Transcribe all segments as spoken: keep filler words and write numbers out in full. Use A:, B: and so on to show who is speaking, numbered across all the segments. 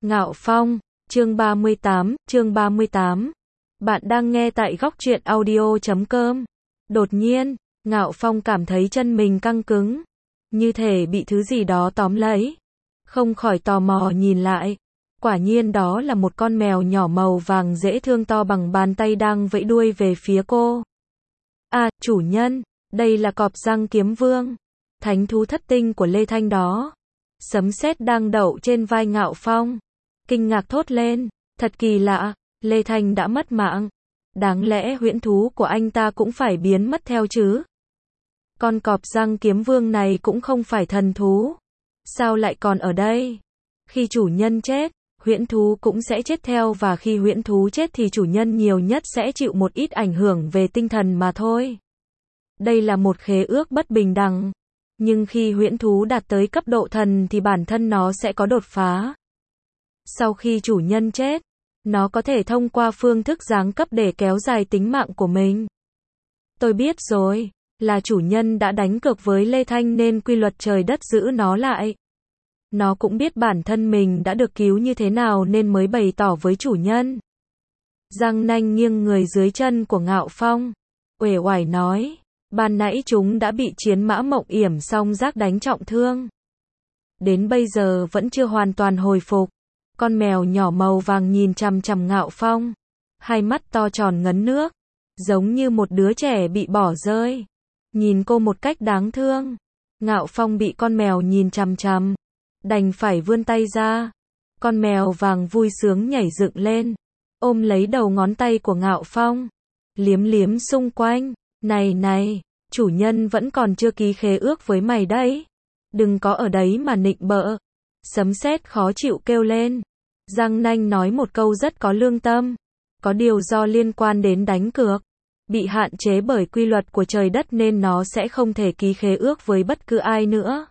A: Ngạo Phong, chương ba mươi tám, chương ba mươi tám. Bạn đang nghe tại góc truyện audio chấm com. Đột nhiên, Ngạo Phong cảm thấy chân mình căng cứng, như thể bị thứ gì đó tóm lấy. Không khỏi tò mò nhìn lại. Quả nhiên đó là một con mèo nhỏ màu vàng dễ thương to bằng bàn tay đang vẫy đuôi về phía cô. À, chủ nhân, đây là Cọp Răng Kiếm Vương, thánh thú thất tinh của Lê Thanh đó. Sấm sét đang đậu trên vai Ngạo Phong. Kinh ngạc thốt lên, thật kỳ lạ, Lê Thanh đã mất mạng. Đáng lẽ huyễn thú của anh ta cũng phải biến mất theo chứ. Con Cọp Răng Kiếm Vương này cũng không phải thần thú. Sao lại còn ở đây? Khi chủ nhân chết, huyễn thú cũng sẽ chết theo, và khi huyễn thú chết thì chủ nhân nhiều nhất sẽ chịu một ít ảnh hưởng về tinh thần mà thôi. Đây là một khế ước bất bình đẳng. Nhưng khi huyễn thú đạt tới cấp độ thần thì bản thân nó sẽ có đột phá. Sau khi chủ nhân chết, nó có thể thông qua phương thức giáng cấp để kéo dài tính mạng của mình. Tôi biết rồi, là chủ nhân đã đánh cược với Lê Thanh nên quy luật trời đất giữ nó lại. Nó cũng biết bản thân mình đã được cứu như thế nào nên mới bày tỏ với chủ nhân. Giang Nanh nghiêng người dưới chân của Ngạo Phong, uể oải nói, ban nãy chúng đã bị chiến mã Mộng Yểm song giác đánh trọng thương. Đến bây giờ vẫn chưa hoàn toàn hồi phục. Con mèo nhỏ màu vàng nhìn chằm chằm Ngạo Phong, hai mắt to tròn ngấn nước, giống như một đứa trẻ bị bỏ rơi. Nhìn cô một cách đáng thương. Ngạo Phong bị con mèo nhìn chằm chằm, đành phải vươn tay ra. Con mèo vàng vui sướng nhảy dựng lên, ôm lấy đầu ngón tay của Ngạo Phong, liếm liếm xung quanh. Này này, chủ nhân vẫn còn chưa ký khế ước với mày đấy. Đừng có ở đấy mà nịnh bợ. Sấm sét khó chịu kêu lên. Giang Nanh nói một câu rất có lương tâm. Có điều do liên quan đến đánh cược, bị hạn chế bởi quy luật của trời đất nên nó sẽ không thể ký khế ước với bất cứ ai nữa.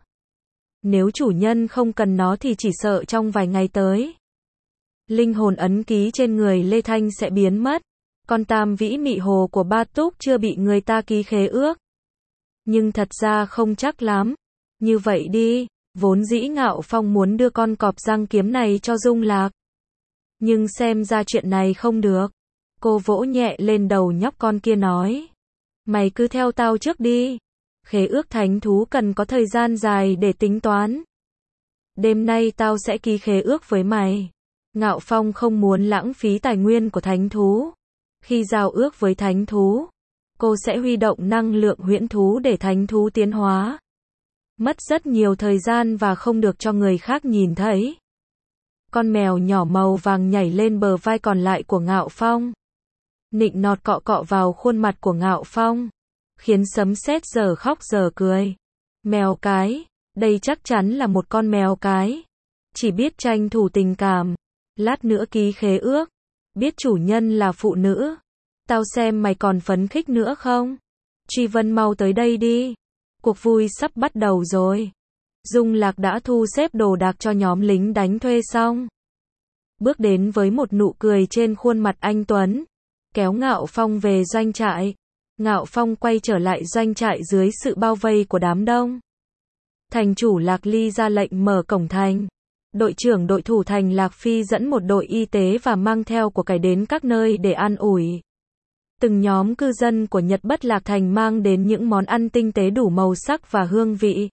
A: Nếu chủ nhân không cần nó thì chỉ sợ trong vài ngày tới, linh hồn ấn ký trên người Lê Thanh sẽ biến mất. Con tam vĩ mị hồ của Ba Túc chưa bị người ta ký khế ước. Nhưng thật ra không chắc lắm. Như vậy đi, vốn dĩ Ngạo Phong muốn đưa con Cọp Răng Kiếm này cho Dung Lạc. Nhưng xem ra chuyện này không được. Cô vỗ nhẹ lên đầu nhóc con kia nói, mày cứ theo tao trước đi. Khế ước thánh thú cần có thời gian dài để tính toán. Đêm nay tao sẽ ký khế ước với mày. Ngạo Phong không muốn lãng phí tài nguyên của thánh thú. Khi giao ước với thánh thú, cô sẽ huy động năng lượng huyễn thú để thánh thú tiến hóa. Mất rất nhiều thời gian và không được cho người khác nhìn thấy. Con mèo nhỏ màu vàng nhảy lên bờ vai còn lại của Ngạo Phong, nịnh nọt cọ cọ vào khuôn mặt của Ngạo Phong, khiến sấm sét giờ khóc giờ cười. Mèo cái, đây chắc chắn là một con mèo cái, chỉ biết tranh thủ tình cảm, lát nữa ký khế ước, biết chủ nhân là phụ nữ. Tao xem mày còn phấn khích nữa không? Truy Vân mau tới đây đi. Cuộc vui sắp bắt đầu rồi. Dung Lạc đã thu xếp đồ đạc cho nhóm lính đánh thuê xong. Bước đến với một nụ cười trên khuôn mặt anh tuấn, kéo Ngạo Phong về doanh trại. Ngạo Phong quay trở lại doanh trại dưới sự bao vây của đám đông. Thành chủ Lạc Ly ra lệnh mở cổng thành. Đội trưởng đội thủ thành Lạc Phi dẫn một đội y tế và mang theo của cải đến các nơi để an ủi. Từng nhóm cư dân của Nhật Bất Lạc Thành mang đến những món ăn tinh tế đủ màu sắc và hương vị.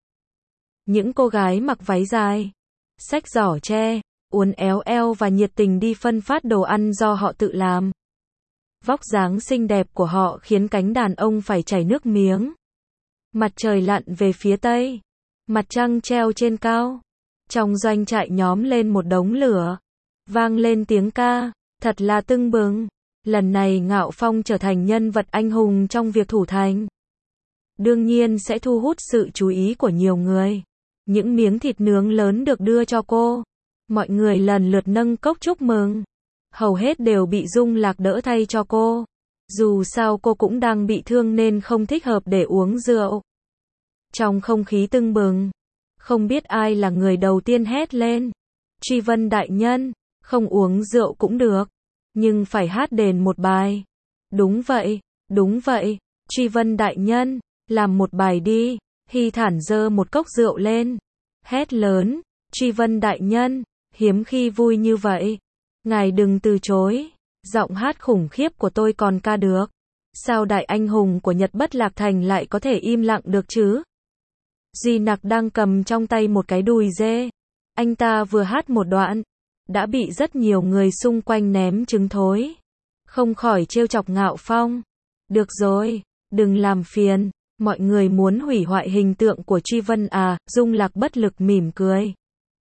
A: Những cô gái mặc váy dài, xách giỏ tre, uốn éo eo và nhiệt tình đi phân phát đồ ăn do họ tự làm. Vóc dáng xinh đẹp của họ khiến cánh đàn ông phải chảy nước miếng. Mặt trời lặn về phía tây, mặt trăng treo trên cao. Trong doanh trại nhóm lên một đống lửa, vang lên tiếng ca, thật là tưng bừng. Lần này Ngạo Phong trở thành nhân vật anh hùng trong việc thủ thành. Đương nhiên sẽ thu hút sự chú ý của nhiều người. Những miếng thịt nướng lớn được đưa cho cô. Mọi người lần lượt nâng cốc chúc mừng. Hầu hết đều bị Dung Lạc đỡ thay cho cô. Dù sao cô cũng đang bị thương nên không thích hợp để uống rượu. Trong không khí tưng bừng, không biết ai là người đầu tiên hét lên. Truy Vân đại nhân, không uống rượu cũng được, nhưng phải hát đền một bài. Đúng vậy, đúng vậy, Truy Vân đại nhân, làm một bài đi. Hy Thản giơ một cốc rượu lên, hét lớn, Truy Vân đại nhân, hiếm khi vui như vậy. Ngài đừng từ chối. Giọng hát khủng khiếp của tôi còn ca được. Sao đại anh hùng của Nhật Bất Lạc Thành lại có thể im lặng được chứ? Duy Nặc đang cầm trong tay một cái đùi dê. Anh ta vừa hát một đoạn, đã bị rất nhiều người xung quanh ném trứng thối. Không khỏi trêu chọc Ngạo Phong. Được rồi, đừng làm phiền, mọi người muốn hủy hoại hình tượng của Truy Vân à, Dung Lạc bất lực mỉm cười.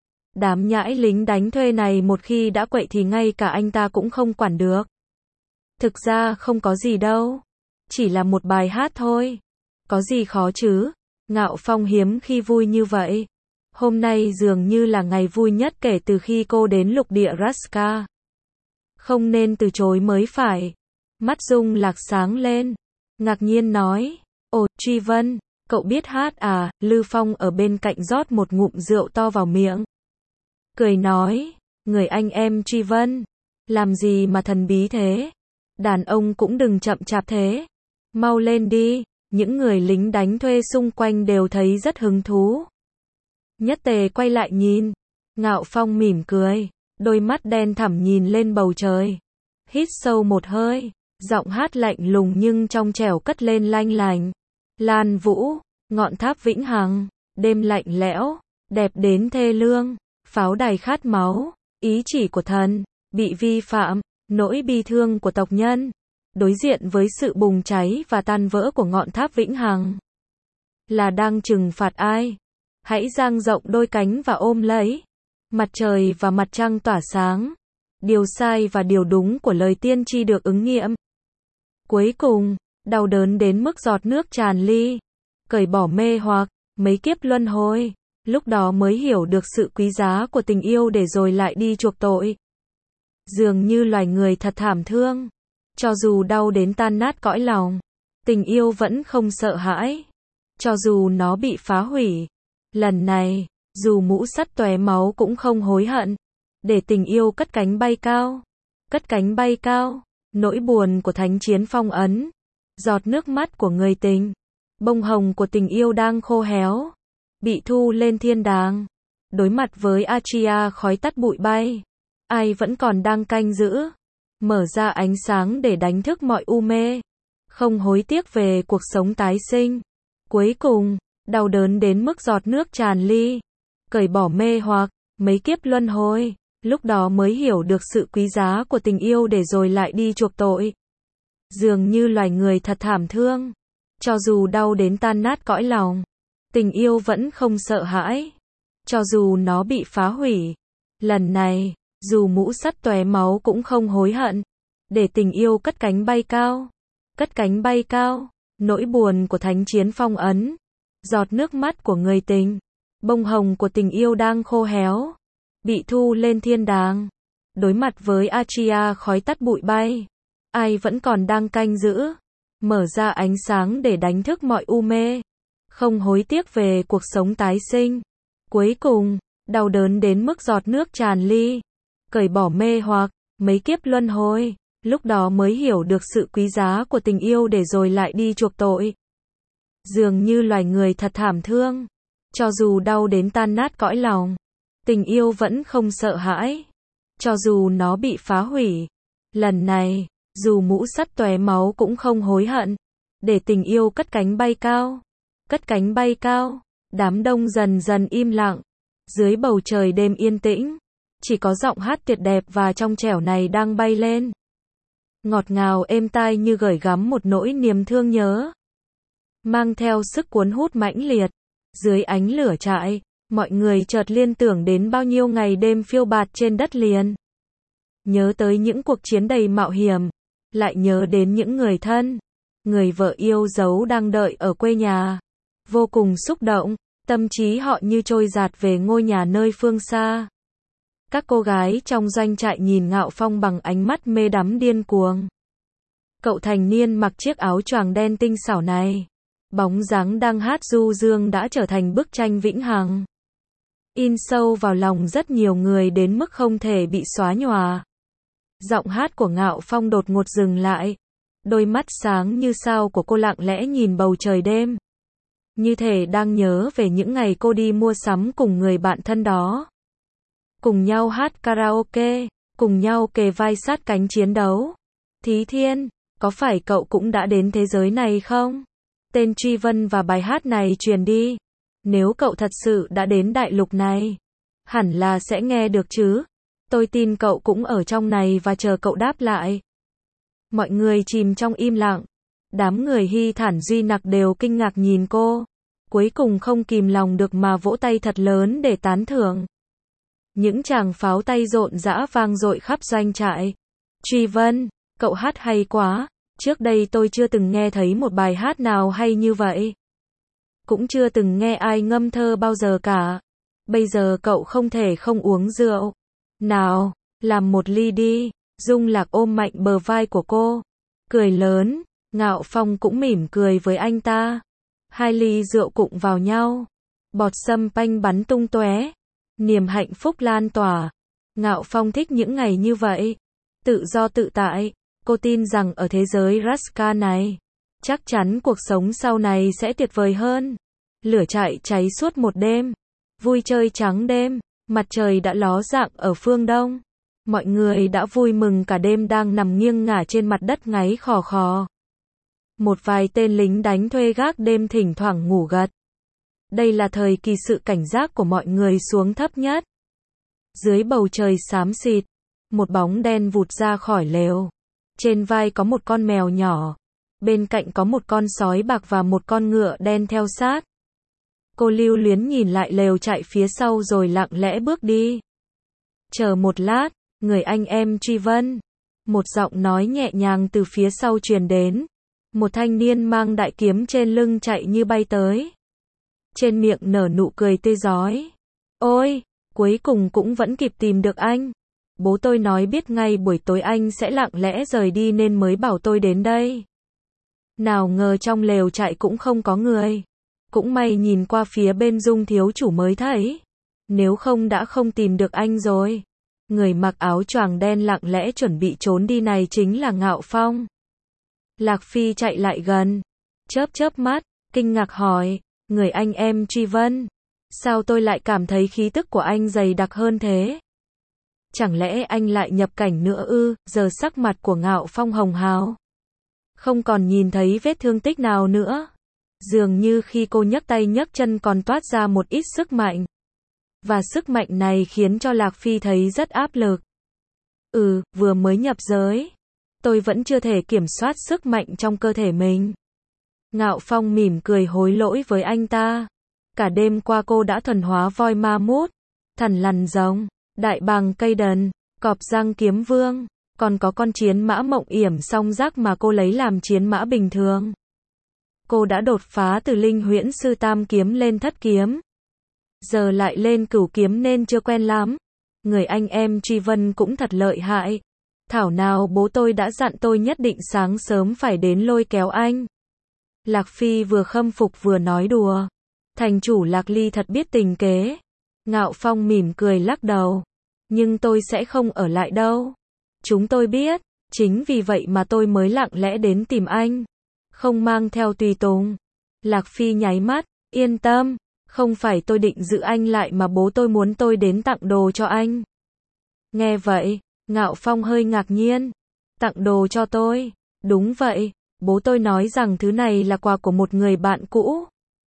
A: Đám nhãi lính đánh thuê này một khi đã quậy thì ngay cả anh ta cũng không quản được. Thực ra không có gì đâu, chỉ là một bài hát thôi. Có gì khó chứ? Ngạo Phong hiếm khi vui như vậy. Hôm nay dường như là ngày vui nhất kể từ khi cô đến lục địa Raska. Không nên từ chối mới phải. Mắt Dung Lạc sáng lên, ngạc nhiên nói, ồ, Truy Vân, cậu biết hát à? Lư Phong ở bên cạnh rót một ngụm rượu to vào miệng. Cười nói, người anh em Truy Vân, làm gì mà thần bí thế? Đàn ông cũng đừng chậm chạp thế. Mau lên đi, những người lính đánh thuê xung quanh đều thấy rất hứng thú. Nhất Tề quay lại nhìn, Ngạo Phong mỉm cười, đôi mắt đen thẳm nhìn lên bầu trời. Hít sâu một hơi, giọng hát lạnh lùng nhưng trong trẻo cất lên lanh lành. Lan Vũ, ngọn tháp vĩnh hằng, đêm lạnh lẽo, đẹp đến thê lương, pháo đài khát máu, ý chỉ của thần, bị vi phạm, nỗi bi thương của tộc nhân. Đối diện với sự bùng cháy và tan vỡ của ngọn tháp vĩnh hằng, là đang trừng phạt ai? Hãy dang rộng đôi cánh và ôm lấy. Mặt trời và mặt trăng tỏa sáng. Điều sai và điều đúng của lời tiên tri được ứng nghiệm. Cuối cùng, đau đớn đến mức giọt nước tràn ly. Cởi bỏ mê hoặc, mấy kiếp luân hồi. Lúc đó mới hiểu được sự quý giá của tình yêu để rồi lại đi chuộc tội. Dường như loài người thật thảm thương. Cho dù đau đến tan nát cõi lòng, tình yêu vẫn không sợ hãi. Cho dù nó bị phá hủy, lần này, dù mũ sắt tóe máu cũng không hối hận. Để tình yêu cất cánh bay cao. Cất cánh bay cao, nỗi buồn của thánh chiến phong ấn. Giọt nước mắt của người tình. Bông hồng của tình yêu đang khô héo. Bị thu lên thiên đàng. Đối mặt với Atria khói tắt bụi bay. Ai vẫn còn đang canh giữ. Mở ra ánh sáng để đánh thức mọi u mê. Không hối tiếc về cuộc sống tái sinh. Cuối cùng, đau đớn đến mức giọt nước tràn ly. Cởi bỏ mê hoặc, mấy kiếp luân hồi. Lúc đó mới hiểu được sự quý giá của tình yêu để rồi lại đi chuộc tội. Dường như loài người thật thảm thương. Cho dù đau đến tan nát cõi lòng, tình yêu vẫn không sợ hãi. Cho dù nó bị phá hủy. Lần này, dù mũ sắt tóe máu cũng không hối hận. Để tình yêu cất cánh bay cao. Cất cánh bay cao, nỗi buồn của thánh chiến phong ấn. Giọt nước mắt của người tình. Bông hồng của tình yêu đang khô héo. Bị thu lên thiên đàng. Đối mặt với Atria khói tắt bụi bay. Ai vẫn còn đang canh giữ. Mở ra ánh sáng để đánh thức mọi u mê. Không hối tiếc về cuộc sống tái sinh. Cuối cùng, đau đớn đến mức giọt nước tràn ly. Cởi bỏ mê hoặc, mấy kiếp luân hồi. Lúc đó mới hiểu được sự quý giá của tình yêu để rồi lại đi chuộc tội. Dường như loài người thật thảm thương. Cho dù đau đến tan nát cõi lòng, tình yêu vẫn không sợ hãi. Cho dù nó bị phá hủy. Lần này, dù mũ sắt tóe máu cũng không hối hận. Để tình yêu cất cánh bay cao. Cất cánh bay cao. Đám đông dần dần im lặng. Dưới bầu trời đêm yên tĩnh, chỉ có giọng hát tuyệt đẹp và trong trẻo này đang bay lên. Ngọt ngào êm tai như gửi gắm một nỗi niềm thương nhớ. Mang theo sức cuốn hút mãnh liệt. Dưới ánh lửa trại, mọi người chợt liên tưởng đến bao nhiêu ngày đêm phiêu bạt trên đất liền. Nhớ tới những cuộc chiến đầy mạo hiểm. Lại nhớ đến những người thân, người vợ yêu dấu đang đợi ở quê nhà. Vô cùng xúc động, tâm trí họ như trôi dạt về ngôi nhà nơi phương xa. Các cô gái trong doanh trại nhìn Ngạo Phong bằng ánh mắt mê đắm điên cuồng. Cậu thành niên mặc chiếc áo choàng đen tinh xảo này, bóng dáng đang hát du dương đã trở thành bức tranh vĩnh hằng. In sâu vào lòng rất nhiều người đến mức không thể bị xóa nhòa. Giọng hát của Ngạo Phong đột ngột dừng lại. Đôi mắt sáng như sao của cô lặng lẽ nhìn bầu trời đêm. Như thể đang nhớ về những ngày cô đi mua sắm cùng người bạn thân đó. cùng nhau hát karaoke, cùng nhau kề vai sát cánh chiến đấu. Thí Thiên, có phải cậu cũng đã đến thế giới này không? Tên Truy Vân và bài hát này truyền đi. Nếu cậu thật sự đã đến đại lục này, hẳn là sẽ nghe được chứ. Tôi tin cậu cũng ở trong này và chờ cậu đáp lại. Mọi người chìm trong im lặng. Đám người Hy Thản Duy Nặc đều kinh ngạc nhìn cô. Cuối cùng không kìm lòng được mà vỗ tay thật lớn để tán thưởng. Những tràng pháo tay rộn rã vang dội khắp doanh trại. Truy Vân, cậu hát hay quá. Trước đây tôi chưa từng nghe thấy một bài hát nào hay như vậy. Cũng chưa từng nghe ai ngâm thơ bao giờ cả. Bây giờ cậu không thể không uống rượu. Nào, làm một ly đi. Dung Lạc ôm mạnh bờ vai của cô. Cười lớn, Ngạo Phong cũng mỉm cười với anh ta. Hai ly rượu cụng vào nhau. Bọt sâm panh bắn tung tóe. Niềm hạnh phúc lan tỏa. Ngạo Phong thích những ngày như vậy. Tự do tự tại. Cô tin rằng ở thế giới Raska này, chắc chắn cuộc sống sau này sẽ tuyệt vời hơn. Lửa trại cháy suốt một đêm. Vui chơi trắng đêm. Mặt trời đã ló dạng ở phương đông. Mọi người đã vui mừng cả đêm đang nằm nghiêng ngả trên mặt đất ngáy khò khò. Một vài tên lính đánh thuê gác đêm thỉnh thoảng ngủ gật. Đây là thời kỳ sự cảnh giác của mọi người xuống thấp nhất. Dưới bầu trời xám xịt, một bóng đen vụt ra khỏi lều. Trên vai có một con mèo nhỏ. Bên cạnh có một con sói bạc và một con ngựa đen theo sát. Cô lưu luyến nhìn lại lều chạy phía sau rồi lặng lẽ bước đi. Chờ một lát, người anh em Truy Vân. Một giọng nói nhẹ nhàng từ phía sau truyền đến. Một thanh niên mang đại kiếm trên lưng chạy như bay tới. Trên miệng nở nụ cười tươi rói. Ôi, cuối cùng cũng vẫn kịp tìm được anh. Bố tôi nói biết ngay buổi tối anh sẽ lặng lẽ rời đi nên mới bảo tôi đến đây. Nào ngờ trong lều trại cũng không có người. Cũng may nhìn qua phía bên Dung thiếu chủ mới thấy. Nếu không đã không tìm được anh rồi. Người mặc áo choàng đen lặng lẽ chuẩn bị trốn đi này chính là Ngạo Phong. Lạc Phi chạy lại gần. Chớp chớp mắt, kinh ngạc hỏi. Người anh em Truy Vân. Sao tôi lại cảm thấy khí tức của anh dày đặc hơn thế? Chẳng lẽ anh lại nhập cảnh nữa ư? Giờ sắc mặt của Ngạo Phong hồng hào. Không còn nhìn thấy vết thương tích nào nữa. Dường như khi cô nhấc tay nhấc chân còn toát ra một ít sức mạnh. Và sức mạnh này khiến cho Lạc Phi thấy rất áp lực. Ừ, vừa mới nhập giới. Tôi vẫn chưa thể kiểm soát sức mạnh trong cơ thể mình. Ngạo Phong mỉm cười hối lỗi với anh ta. Cả đêm qua cô đã thuần hóa voi ma mút, thần lằn rồng, đại bàng cây đần, cọp răng kiếm vương. Còn có con chiến mã mộng yểm song giác mà cô lấy làm chiến mã bình thường. Cô đã đột phá từ linh huyễn sư tam kiếm lên thất kiếm. Giờ lại lên cửu kiếm nên chưa quen lắm. Người anh em Truy Vân cũng thật lợi hại. Thảo nào bố tôi đã dặn tôi nhất định sáng sớm phải đến lôi kéo anh. Lạc Phi vừa khâm phục vừa nói đùa. Thành chủ Lạc Ly thật biết tình kế. Ngạo Phong mỉm cười lắc đầu. Nhưng tôi sẽ không ở lại đâu. Chúng tôi biết. Chính vì vậy mà tôi mới lặng lẽ đến tìm anh. Không mang theo tùy tùng. Lạc Phi nháy mắt. Yên tâm. Không phải tôi định giữ anh lại mà bố tôi muốn tôi đến tặng đồ cho anh. Nghe vậy, Ngạo Phong hơi ngạc nhiên. Tặng đồ cho tôi. Đúng vậy. Bố tôi nói rằng thứ này là quà của một người bạn cũ.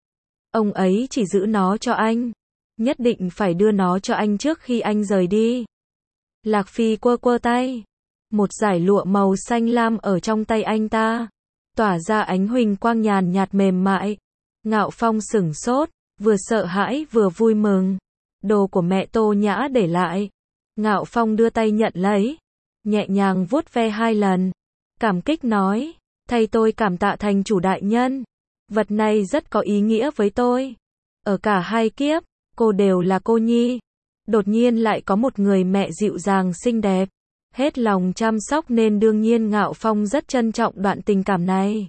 A: Ông ấy chỉ giữ nó cho anh. Nhất định phải đưa nó cho anh trước khi anh rời đi. Lạc Phi quơ quơ tay. Một dải lụa màu xanh lam ở trong tay anh ta. Tỏa ra ánh huỳnh quang nhàn nhạt mềm mại. Ngạo Phong sửng sốt. Vừa sợ hãi vừa vui mừng. Đồ của mẹ Tô Nhã để lại. Ngạo Phong đưa tay nhận lấy. Nhẹ nhàng vuốt ve hai lần. Cảm kích nói. Thay tôi cảm tạ thành chủ đại nhân. Vật này rất có ý nghĩa với tôi. Ở cả hai kiếp, cô đều là cô nhi. Đột nhiên lại có một người mẹ dịu dàng xinh đẹp. Hết lòng chăm sóc nên đương nhiên Ngạo Phong rất trân trọng đoạn tình cảm này.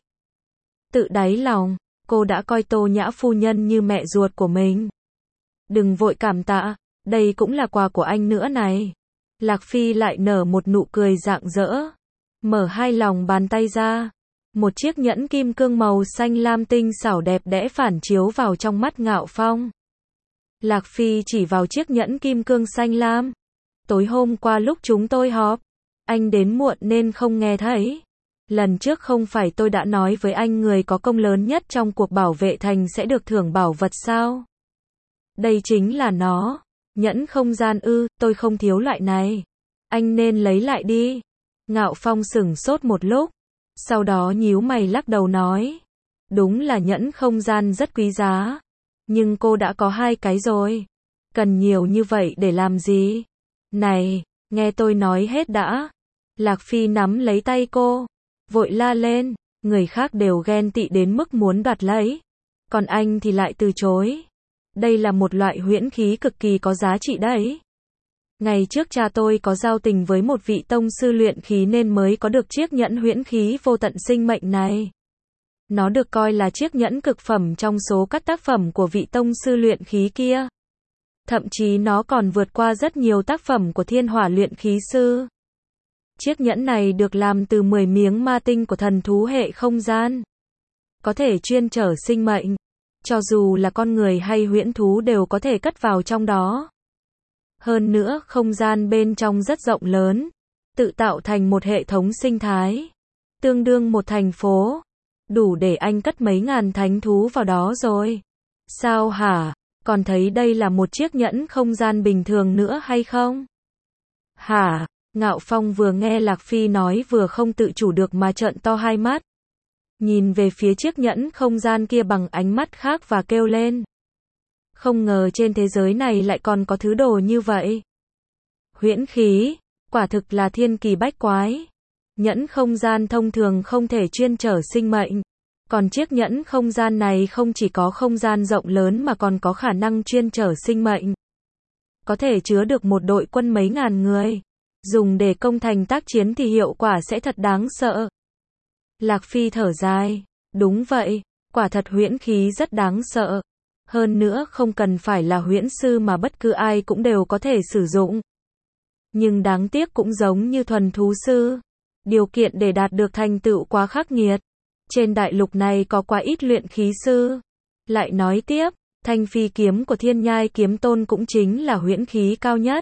A: Tự đáy lòng, cô đã coi Tô Nhã phu nhân như mẹ ruột của mình. Đừng vội cảm tạ, đây cũng là quà của anh nữa này. Lạc Phi lại nở một nụ cười rạng rỡ. Mở hai lòng bàn tay ra. Một chiếc nhẫn kim cương màu xanh lam tinh xảo đẹp đẽ phản chiếu vào trong mắt Ngạo Phong. Lạc Phi chỉ vào chiếc nhẫn kim cương xanh lam. Tối hôm qua lúc chúng tôi họp, anh đến muộn nên không nghe thấy. Lần trước không phải tôi đã nói với anh người có công lớn nhất trong cuộc bảo vệ thành sẽ được thưởng bảo vật sao? Đây chính là nó. Nhẫn không gian ư, tôi không thiếu loại này. Anh nên lấy lại đi. Ngạo Phong sửng sốt một lúc. Sau đó nhíu mày lắc đầu nói. Đúng là nhẫn không gian rất quý giá. Nhưng cô đã có hai cái rồi. Cần nhiều như vậy để làm gì? Này, nghe tôi nói hết đã. Lạc Phi nắm lấy tay cô. Vội la lên. Người khác đều ghen tị đến mức muốn đoạt lấy. Còn anh thì lại từ chối. Đây là một loại huyễn khí cực kỳ có giá trị đấy. Ngày trước cha tôi có giao tình với một vị tông sư luyện khí nên mới có được chiếc nhẫn huyễn khí vô tận sinh mệnh này. Nó được coi là chiếc nhẫn cực phẩm trong số các tác phẩm của vị tông sư luyện khí kia. Thậm chí nó còn vượt qua rất nhiều tác phẩm của thiên hỏa luyện khí sư. Chiếc nhẫn này được làm từ mười miếng ma tinh của thần thú hệ không gian. Có thể chuyên trở sinh mệnh. Cho dù là con người hay huyễn thú đều có thể cất vào trong đó. Hơn nữa, không gian bên trong rất rộng lớn, tự tạo thành một hệ thống sinh thái, tương đương một thành phố, đủ để anh cất mấy ngàn thánh thú vào đó rồi. Sao hả? Còn thấy đây là một chiếc nhẫn không gian bình thường nữa hay không? Hả? Ngạo Phong vừa nghe Lạc Phi nói vừa không tự chủ được mà trợn to hai mắt. Nhìn về phía chiếc nhẫn không gian kia bằng ánh mắt khác và kêu lên. Không ngờ trên thế giới này lại còn có thứ đồ như vậy. Huyễn khí, quả thực là thiên kỳ bách quái. Nhẫn không gian thông thường không thể chuyên trở sinh mệnh. Còn chiếc nhẫn không gian này không chỉ có không gian rộng lớn mà còn có khả năng chuyên trở sinh mệnh. Có thể chứa được một đội quân mấy ngàn người. Dùng để công thành tác chiến thì hiệu quả sẽ thật đáng sợ. Lạc Phi thở dài. Đúng vậy, quả thật huyễn khí rất đáng sợ. Hơn nữa không cần phải là huyễn sư mà bất cứ ai cũng đều có thể sử dụng. Nhưng đáng tiếc cũng giống như thuần thú sư. Điều kiện để đạt được thành tựu quá khắc nghiệt. Trên đại lục này có quá ít luyện khí sư. Lại nói tiếp, thanh phi kiếm của Thiên Nhai Kiếm Tôn cũng chính là huyễn khí cao nhất.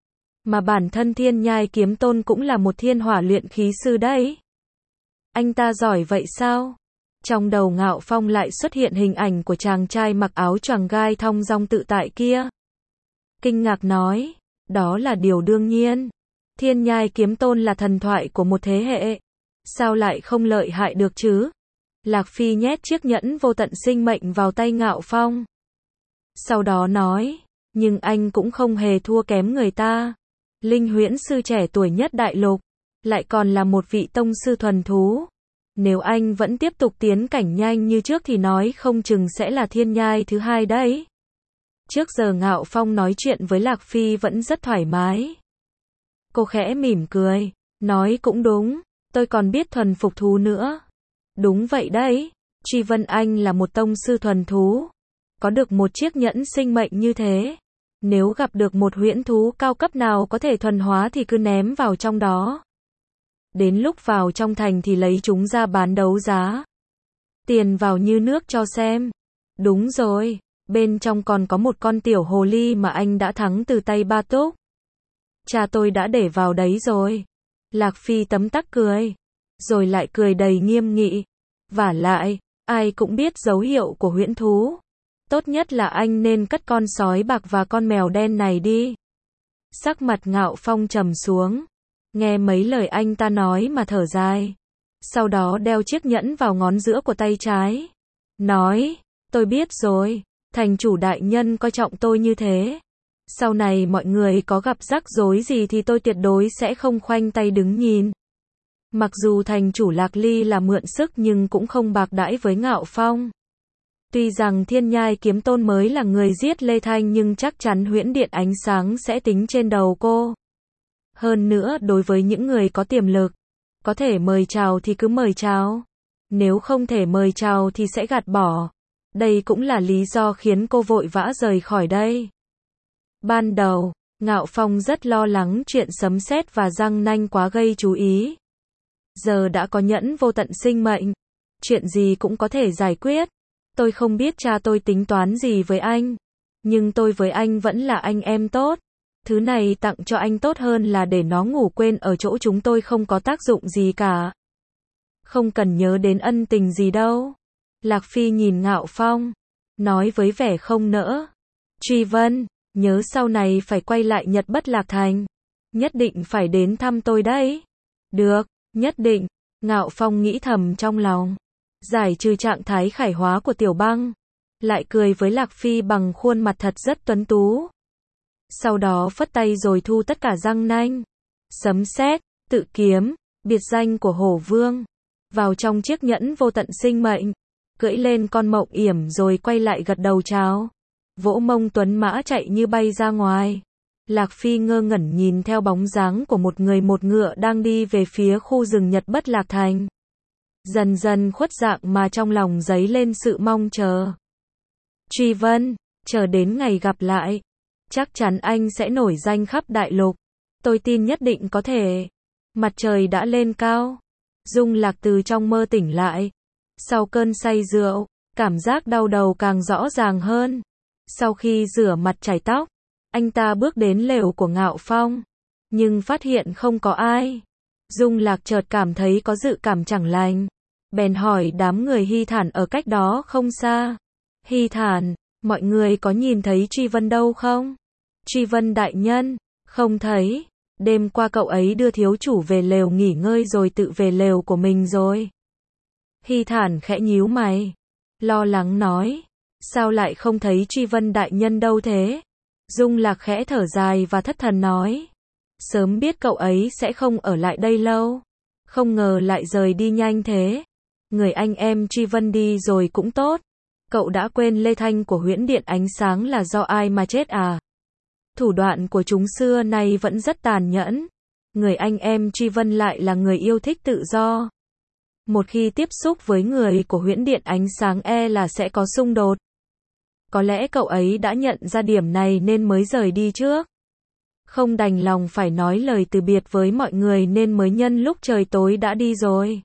A: Mà bản thân Thiên Nhai Kiếm Tôn cũng là một thiên hỏa luyện khí sư đấy. Anh ta giỏi vậy sao? Trong đầu Ngạo Phong lại xuất hiện hình ảnh của chàng trai mặc áo choàng gai thong dong tự tại kia. Kinh ngạc nói, đó là điều đương nhiên. Thiên Nhai Kiếm Tôn là thần thoại của một thế hệ. Sao lại không lợi hại được chứ? Lạc Phi nhét chiếc nhẫn vô tận sinh mệnh vào tay Ngạo Phong. Sau đó nói, nhưng anh cũng không hề thua kém người ta. Linh huyễn sư trẻ tuổi nhất đại lục, lại còn là một vị tông sư thuần thú. Nếu anh vẫn tiếp tục tiến cảnh nhanh như trước thì nói không chừng sẽ là thiên nhai thứ hai đấy. Trước giờ Ngạo Phong nói chuyện với Lạc Phi vẫn rất thoải mái. Cô khẽ mỉm cười, nói cũng đúng, tôi còn biết thuần phục thú nữa. Đúng vậy đấy, Truy Vân Anh là một tông sư thuần thú. Có được một chiếc nhẫn sinh mệnh như thế. Nếu gặp được một huyễn thú cao cấp nào có thể thuần hóa thì cứ ném vào trong đó. Đến lúc vào trong thành thì lấy chúng ra bán đấu giá. Tiền vào như nước cho xem. Đúng rồi, bên trong còn có một con tiểu hồ ly mà anh đã thắng từ tay Ba Túc. Cha tôi đã để vào đấy rồi. Lạc Phi tấm tắc cười. Rồi lại cười đầy nghiêm nghị. Vả lại, ai cũng biết dấu hiệu của huyễn thú. Tốt nhất là anh nên cất con sói bạc và con mèo đen này đi. Sắc mặt Ngạo Phong trầm xuống. Nghe mấy lời anh ta nói mà thở dài. Sau đó đeo chiếc nhẫn vào ngón giữa của tay trái. Nói, tôi biết rồi, thành chủ đại nhân coi trọng tôi như thế. Sau này mọi người có gặp rắc rối gì thì tôi tuyệt đối sẽ không khoanh tay đứng nhìn. Mặc dù thành chủ Lạc Ly là mượn sức nhưng cũng không bạc đãi với Ngạo Phong. Tuy rằng Thiên Nhai Kiếm Tôn mới là người giết Lê Thanh nhưng chắc chắn huyễn điện ánh sáng sẽ tính trên đầu cô. Hơn nữa đối với những người có tiềm lực, có thể mời chào thì cứ mời chào. Nếu không thể mời chào thì sẽ gạt bỏ. Đây cũng là lý do khiến cô vội vã rời khỏi đây. Ban đầu, Ngạo Phong rất lo lắng chuyện sấm sét và răng nanh quá gây chú ý. Giờ đã có nhẫn vô tận sinh mệnh. Chuyện gì cũng có thể giải quyết. Tôi không biết cha tôi tính toán gì với anh. Nhưng tôi với anh vẫn là anh em tốt. Thứ này tặng cho anh tốt hơn là để nó ngủ quên ở chỗ chúng tôi không có tác dụng gì cả. Không cần nhớ đến ân tình gì đâu. Lạc Phi nhìn Ngạo Phong, nói với vẻ không nỡ. Truy Vân, nhớ sau này phải quay lại Nhật Bất Lạc Thành. Nhất định phải đến thăm tôi đấy. Được, nhất định. Ngạo Phong nghĩ thầm trong lòng. Giải trừ trạng thái khải hóa của Tiểu Băng. Lại cười với Lạc Phi bằng khuôn mặt thật rất tuấn tú. Sau đó phất tay rồi thu tất cả răng nanh, sấm sét, tự kiếm, biệt danh của Hổ Vương, vào trong chiếc nhẫn vô tận sinh mệnh, cưỡi lên con mộng yểm rồi quay lại gật đầu chào. Vỗ mông tuấn mã chạy như bay ra ngoài. Lạc Phi ngơ ngẩn nhìn theo bóng dáng của một người một ngựa đang đi về phía khu rừng Nhật Bất Lạc Thành. Dần dần khuất dạng mà trong lòng dấy lên sự mong chờ. Truy Vân, chờ đến ngày gặp lại. Chắc chắn anh sẽ nổi danh khắp đại lục. Tôi tin nhất định có thể. Mặt trời đã lên cao. Dung Lạc từ trong mơ tỉnh lại. Sau cơn say rượu, cảm giác đau đầu càng rõ ràng hơn. Sau khi rửa mặt chải tóc, anh ta bước đến lều của Ngạo Phong. Nhưng phát hiện không có ai. Dung Lạc chợt cảm thấy có dự cảm chẳng lành. Bèn hỏi đám người Hy Thản ở cách đó không xa. Hy Thản, mọi người có nhìn thấy Truy Vân đâu không? Truy Vân đại nhân, không thấy. Đêm qua cậu ấy đưa thiếu chủ về lều nghỉ ngơi rồi tự về lều của mình rồi. Hy Thản khẽ nhíu mày, lo lắng nói. Sao lại không thấy Truy Vân đại nhân đâu thế? Dung Lạc khẽ thở dài và thất thần nói. Sớm biết cậu ấy sẽ không ở lại đây lâu. Không ngờ lại rời đi nhanh thế. Người anh em Truy Vân đi rồi cũng tốt. Cậu đã quên Lê Thanh của Huyễn Điện Ánh Sáng là do ai mà chết à? Thủ đoạn của chúng xưa nay vẫn rất tàn nhẫn. Người anh em Truy Vân lại là người yêu thích tự do. Một khi tiếp xúc với người của Huyễn Điện Ánh Sáng e là sẽ có xung đột. Có lẽ cậu ấy đã nhận ra điểm này nên mới rời đi trước. Không đành lòng phải nói lời từ biệt với mọi người nên mới nhân lúc trời tối đã đi rồi.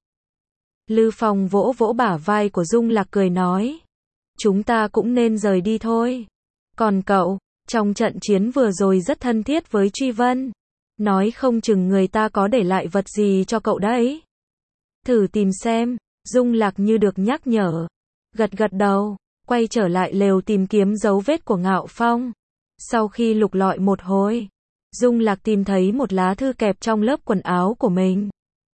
A: Lư Phong vỗ vỗ bả vai của Dung Lạc cười nói. Chúng ta cũng nên rời đi thôi. Còn cậu, trong trận chiến vừa rồi rất thân thiết với Truy Vân. Nói không chừng người ta có để lại vật gì cho cậu đấy. Thử tìm xem. Dung Lạc như được nhắc nhở. Gật gật đầu, quay trở lại lều tìm kiếm dấu vết của Ngạo Phong. Sau khi lục lọi một hồi, Dung Lạc tìm thấy một lá thư kẹp trong lớp quần áo của mình.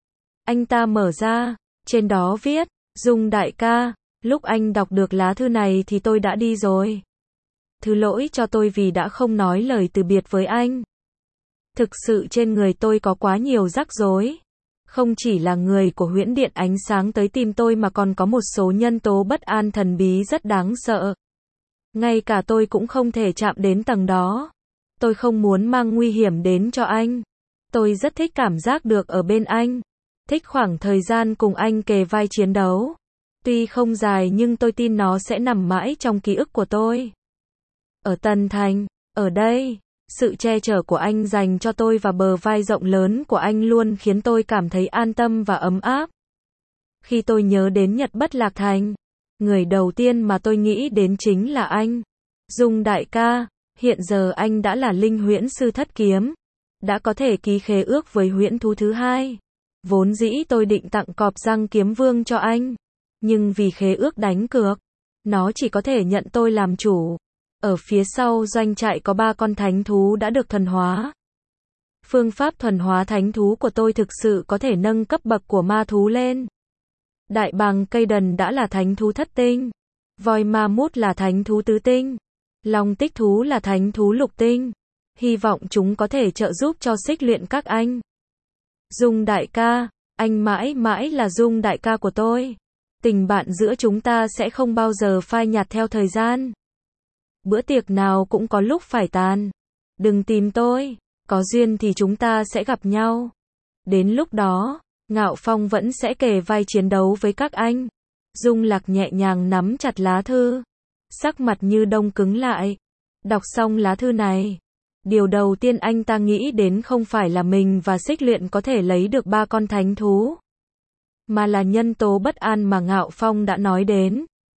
A: Anh ta mở ra, trên đó viết, Dung đại ca, lúc anh đọc được lá thư này thì tôi đã đi rồi. Thứ lỗi cho tôi vì đã không nói lời từ biệt với anh. Thực sự trên người tôi có quá nhiều rắc rối. Không chỉ là người của Huyễn Điện Ánh Sáng tới tìm tôi mà còn có một số nhân tố bất an thần bí rất đáng sợ. Ngay cả tôi cũng không thể chạm đến tầng đó. Tôi không muốn mang nguy hiểm đến cho anh. Tôi rất thích cảm giác được ở bên anh. Thích khoảng thời gian cùng anh kề vai chiến đấu. Tuy không dài nhưng tôi tin nó sẽ nằm mãi trong ký ức của tôi. Ở Tân Thành, ở đây, sự che chở của anh dành cho tôi và bờ vai rộng lớn của anh luôn khiến tôi cảm thấy an tâm và ấm áp. Khi tôi nhớ đến Nhật Bất Lạc Thành, người đầu tiên mà tôi nghĩ đến chính là anh. Dung đại ca, hiện giờ anh đã là linh huyễn sư thất kiếm. Đã có thể ký khế ước với huyễn thú thứ hai. Vốn dĩ tôi định tặng cọp răng kiếm vương cho anh. Nhưng vì khế ước đánh cược, nó chỉ có thể nhận tôi làm chủ. Ở phía sau doanh trại có ba con thánh thú đã được thuần hóa. Phương pháp thuần hóa thánh thú của tôi thực sự có thể nâng cấp bậc của ma thú lên. Đại bàng cây đần đã là thánh thú thất tinh. Voi ma mút là thánh thú tứ tinh. Long tích thú là thánh thú lục tinh. Hy vọng chúng có thể trợ giúp cho xích luyện các anh. Dung đại ca, anh mãi mãi là Dung đại ca của tôi. Tình bạn giữa chúng ta sẽ không bao giờ phai nhạt theo thời gian. Bữa tiệc nào cũng có lúc phải tàn. Đừng tìm tôi, có duyên thì chúng ta sẽ gặp nhau. Đến lúc đó, Ngạo Phong vẫn sẽ kề vai chiến đấu với các anh. Dung Lạc nhẹ nhàng nắm chặt lá thư. Sắc mặt như đông cứng lại. Đọc xong lá thư này. Điều đầu tiên anh ta nghĩ đến không phải là mình và xích luyện có thể lấy được ba con thánh thú. Mà là nhân tố bất an mà Ngạo Phong đã nói đến.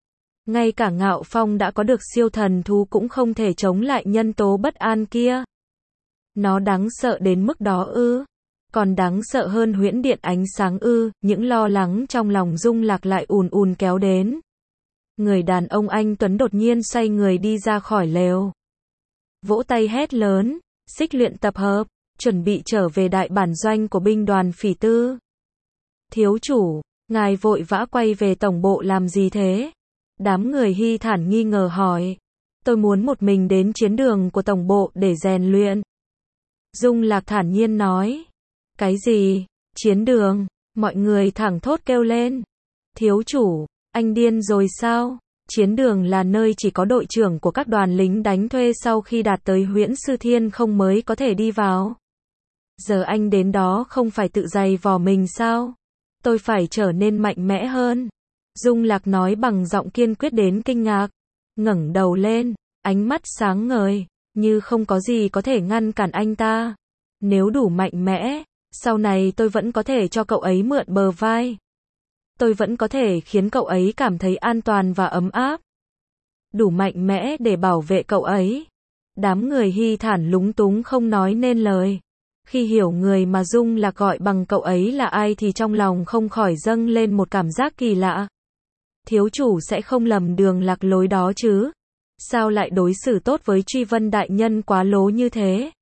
A: Ngay cả Ngạo Phong đã có được siêu thần thú cũng không thể chống lại nhân tố bất an kia. Nó đáng sợ đến mức đó ư? Còn đáng sợ hơn huyễn điện ánh sáng ư? Những lo lắng trong lòng Dung Lạc lại ùn ùn kéo đến. Người đàn ông anh tuấn đột nhiên xoay người đi ra khỏi lều. Vỗ tay hét lớn, xích luyện tập hợp, chuẩn bị trở về đại bản doanh của binh đoàn phỉ tư. Thiếu chủ, ngài vội vã quay về tổng bộ làm gì thế? Đám người Hy Thản nghi ngờ hỏi. Tôi muốn một mình đến chiến đường của tổng bộ để rèn luyện. Dung Lạc thản nhiên nói. Cái gì? Chiến đường? Mọi người thẳng thốt kêu lên. Thiếu chủ, anh điên rồi sao? Chiến đường là nơi chỉ có đội trưởng của các đoàn lính đánh thuê sau khi đạt tới huyễn sư thiên không mới có thể đi vào. Giờ anh đến đó không phải tự giày vò mình sao? Tôi phải trở nên mạnh mẽ hơn. Dung Lạc nói bằng giọng kiên quyết đến kinh ngạc. Ngẩng đầu lên, ánh mắt sáng ngời, như không có gì có thể ngăn cản anh ta. Nếu đủ mạnh mẽ, sau này tôi vẫn có thể cho cậu ấy mượn bờ vai. Tôi vẫn có thể khiến cậu ấy cảm thấy an toàn và ấm áp. Đủ mạnh mẽ để bảo vệ cậu ấy. Đám người Hy Thản lúng túng không nói nên lời. Khi hiểu người mà Dung Lạc gọi bằng cậu ấy là ai thì trong lòng không khỏi dâng lên một cảm giác kỳ lạ. Thiếu chủ sẽ không lầm đường lạc lối đó chứ? Sao lại đối xử tốt với Truy Vân đại nhân quá lố như thế?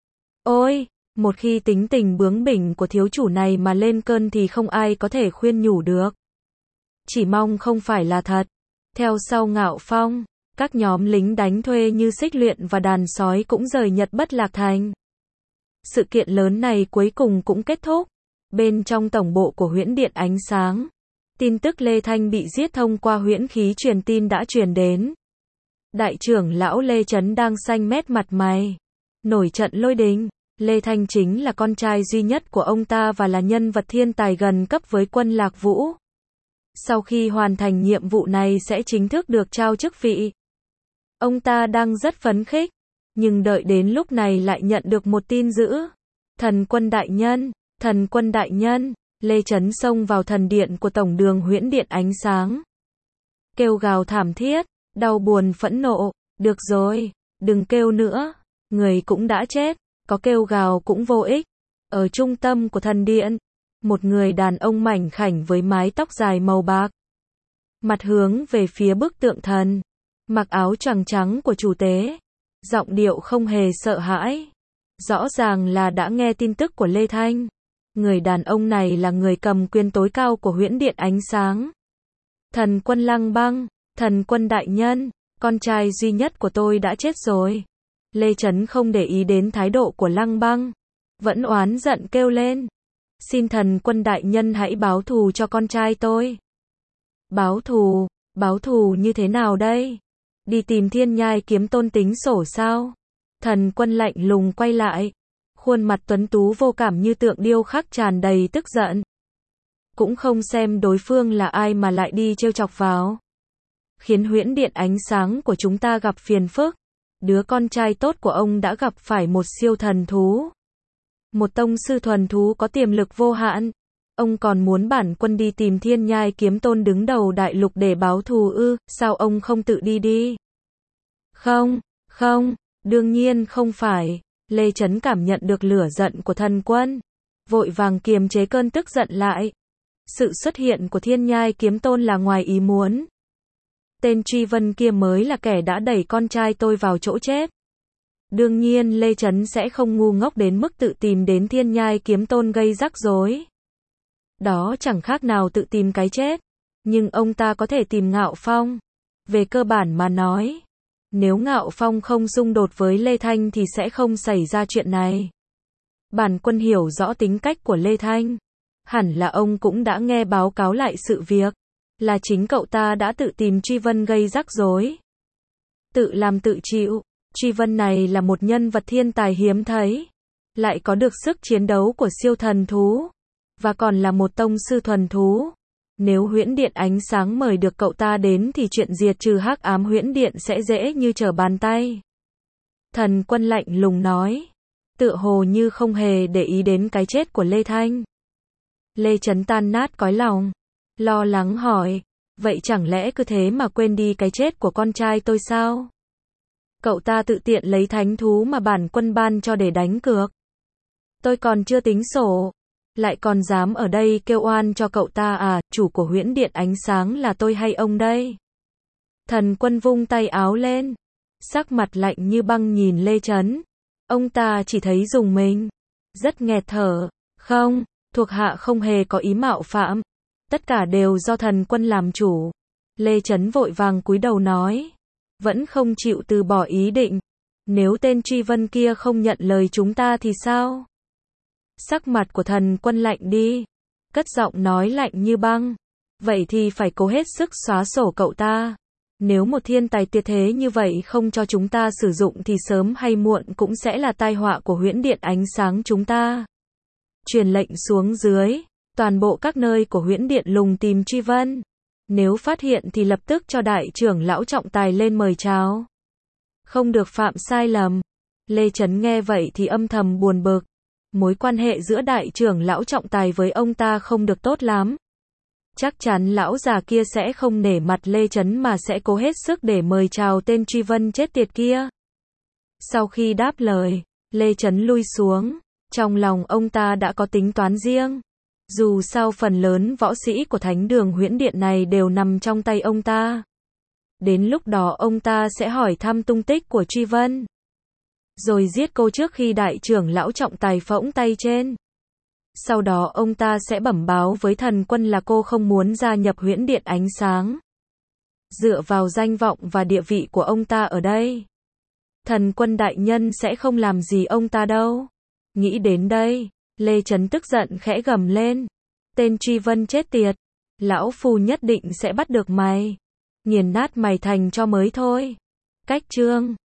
A: Ôi, một khi tính tình bướng bỉnh của thiếu chủ này mà lên cơn thì không ai có thể khuyên nhủ được. Chỉ mong không phải là thật. Theo sau Ngạo Phong, các nhóm lính đánh thuê như xích luyện và đàn sói cũng rời Nhật Bất Lạc Thành. Sự kiện lớn này cuối cùng cũng kết thúc. Bên trong tổng bộ của huyễn điện ánh sáng, tin tức Lê Thanh bị giết thông qua huyễn khí truyền tin đã truyền đến. Đại trưởng lão Lê Chấn đang xanh mét mặt mày. Nổi trận lôi đình. Lê Thanh chính là con trai duy nhất của ông ta và là nhân vật thiên tài gần cấp với quân Lạc Vũ. Sau khi hoàn thành nhiệm vụ này sẽ chính thức được trao chức vị. Ông ta đang rất phấn khích. Nhưng đợi đến lúc này lại nhận được một tin dữ. Thần quân đại nhân, thần quân đại nhân, Lê Chấn xông vào thần điện của tổng đường huyễn điện ánh sáng. Kêu gào thảm thiết, đau buồn phẫn nộ, được rồi, đừng kêu nữa, người cũng đã chết, có kêu gào cũng vô ích. Ở trung tâm của thần điện, một người đàn ông mảnh khảnh với mái tóc dài màu bạc. Mặt hướng về phía bức tượng thần, mặc áo choàng trắng của chủ tế. Giọng điệu không hề sợ hãi. Rõ ràng là đã nghe tin tức của Lê Thanh. Người đàn ông này là người cầm quyền tối cao của huyễn điện ánh sáng. Thần quân Lăng Băng, thần quân đại nhân, con trai duy nhất của tôi đã chết rồi. Lê Chấn không để ý đến thái độ của Lăng Băng. Vẫn oán giận kêu lên. Xin thần quân đại nhân hãy báo thù cho con trai tôi. Báo thù, báo thù như thế nào đây? Đi tìm Thiên Nhai Kiếm Tôn tính sổ sao? Thần quân lạnh lùng quay lại. Khuôn mặt tuấn tú vô cảm như tượng điêu khắc tràn đầy tức giận. Cũng không xem đối phương là ai mà lại đi trêu chọc vào. Khiến huyễn điện ánh sáng của chúng ta gặp phiền phức. Đứa con trai tốt của ông đã gặp phải một siêu thần thú. Một tông sư thuần thú có tiềm lực vô hạn. Ông còn muốn bản quân đi tìm Thiên Nhai Kiếm Tôn đứng đầu đại lục để báo thù ư? Sao ông không tự đi đi? Không, không, đương nhiên không phải. Lê Chấn cảm nhận được lửa giận của thần quân. Vội vàng kiềm chế cơn tức giận lại. Sự xuất hiện của Thiên Nhai Kiếm Tôn là ngoài ý muốn. Tên Truy Vân kia mới là kẻ đã đẩy con trai tôi vào chỗ chết. Đương nhiên Lê Chấn sẽ không ngu ngốc đến mức tự tìm đến Thiên Nhai Kiếm Tôn gây rắc rối. Đó chẳng khác nào tự tìm cái chết. Nhưng ông ta có thể tìm Ngạo Phong. Về cơ bản mà nói, nếu Ngạo Phong không xung đột với Lê Thanh thì sẽ không xảy ra chuyện này. Bản quân hiểu rõ tính cách của Lê Thanh. Hẳn là ông cũng đã nghe báo cáo lại sự việc. Là chính cậu ta đã tự tìm Truy Vân gây rắc rối. Tự làm tự chịu. Truy Vân này là một nhân vật thiên tài hiếm thấy. Lại có được sức chiến đấu của siêu thần thú. Và còn là một tông sư thuần thú. Nếu huyễn điện ánh sáng mời được cậu ta đến thì chuyện diệt trừ hắc ám huyễn điện sẽ dễ như trở bàn tay. Thần quân lạnh lùng nói. Tựa hồ như không hề để ý đến cái chết của Lê Thanh. Lê Chấn tan nát cõi lòng. Lo lắng hỏi. Vậy chẳng lẽ cứ thế mà quên đi cái chết của con trai tôi sao? Cậu ta tự tiện lấy thánh thú mà bản quân ban cho để đánh cược. Tôi còn chưa tính sổ. Lại còn dám ở đây kêu oan cho cậu ta à, chủ của huyễn điện ánh sáng là tôi hay ông đây? Thần Quân vung tay áo lên, sắc mặt lạnh như băng nhìn Lê Chấn. Ông ta chỉ thấy rùng mình, rất nghẹt thở. Không, thuộc hạ không hề có ý mạo phạm. Tất cả đều do Thần Quân làm chủ. Lê Chấn vội vàng cúi đầu nói, vẫn không chịu từ bỏ ý định. Nếu tên Truy Vân kia không nhận lời chúng ta thì sao? Sắc mặt của Thần Quân lạnh đi, cất giọng nói lạnh như băng. Vậy thì phải cố hết sức xóa sổ cậu ta. Nếu một thiên tài tuyệt thế như vậy không cho chúng ta sử dụng thì sớm hay muộn cũng sẽ là tai họa của huyễn điện ánh sáng chúng ta. Truyền lệnh xuống dưới, toàn bộ các nơi của huyễn điện lùng tìm Truy Vân. Nếu phát hiện thì lập tức cho đại trưởng lão trọng tài lên mời chào. Không được phạm sai lầm. Lê Chấn nghe vậy thì âm thầm buồn bực. Mối quan hệ giữa đại trưởng lão trọng tài với ông ta không được tốt lắm. Chắc chắn lão già kia sẽ không nể mặt Lê Chấn mà sẽ cố hết sức để mời chào tên Truy Vân chết tiệt kia. Sau khi đáp lời, Lê Chấn lui xuống. Trong lòng ông ta đã có tính toán riêng. Dù sao phần lớn võ sĩ của thánh đường huyễn điện này đều nằm trong tay ông ta. Đến lúc đó ông ta sẽ hỏi thăm tung tích của Truy Vân. Rồi giết cô trước khi đại trưởng lão trọng tài phỗng tay trên. Sau đó ông ta sẽ bẩm báo với Thần Quân là cô không muốn gia nhập huyễn điện ánh sáng. Dựa vào danh vọng và địa vị của ông ta ở đây, Thần Quân đại nhân sẽ không làm gì ông ta đâu. Nghĩ đến đây, Lê Chấn tức giận khẽ gầm lên. Tên Truy Vân chết tiệt, lão phu nhất định sẽ bắt được mày, nghiền nát mày thành cho mới thôi. Cách chương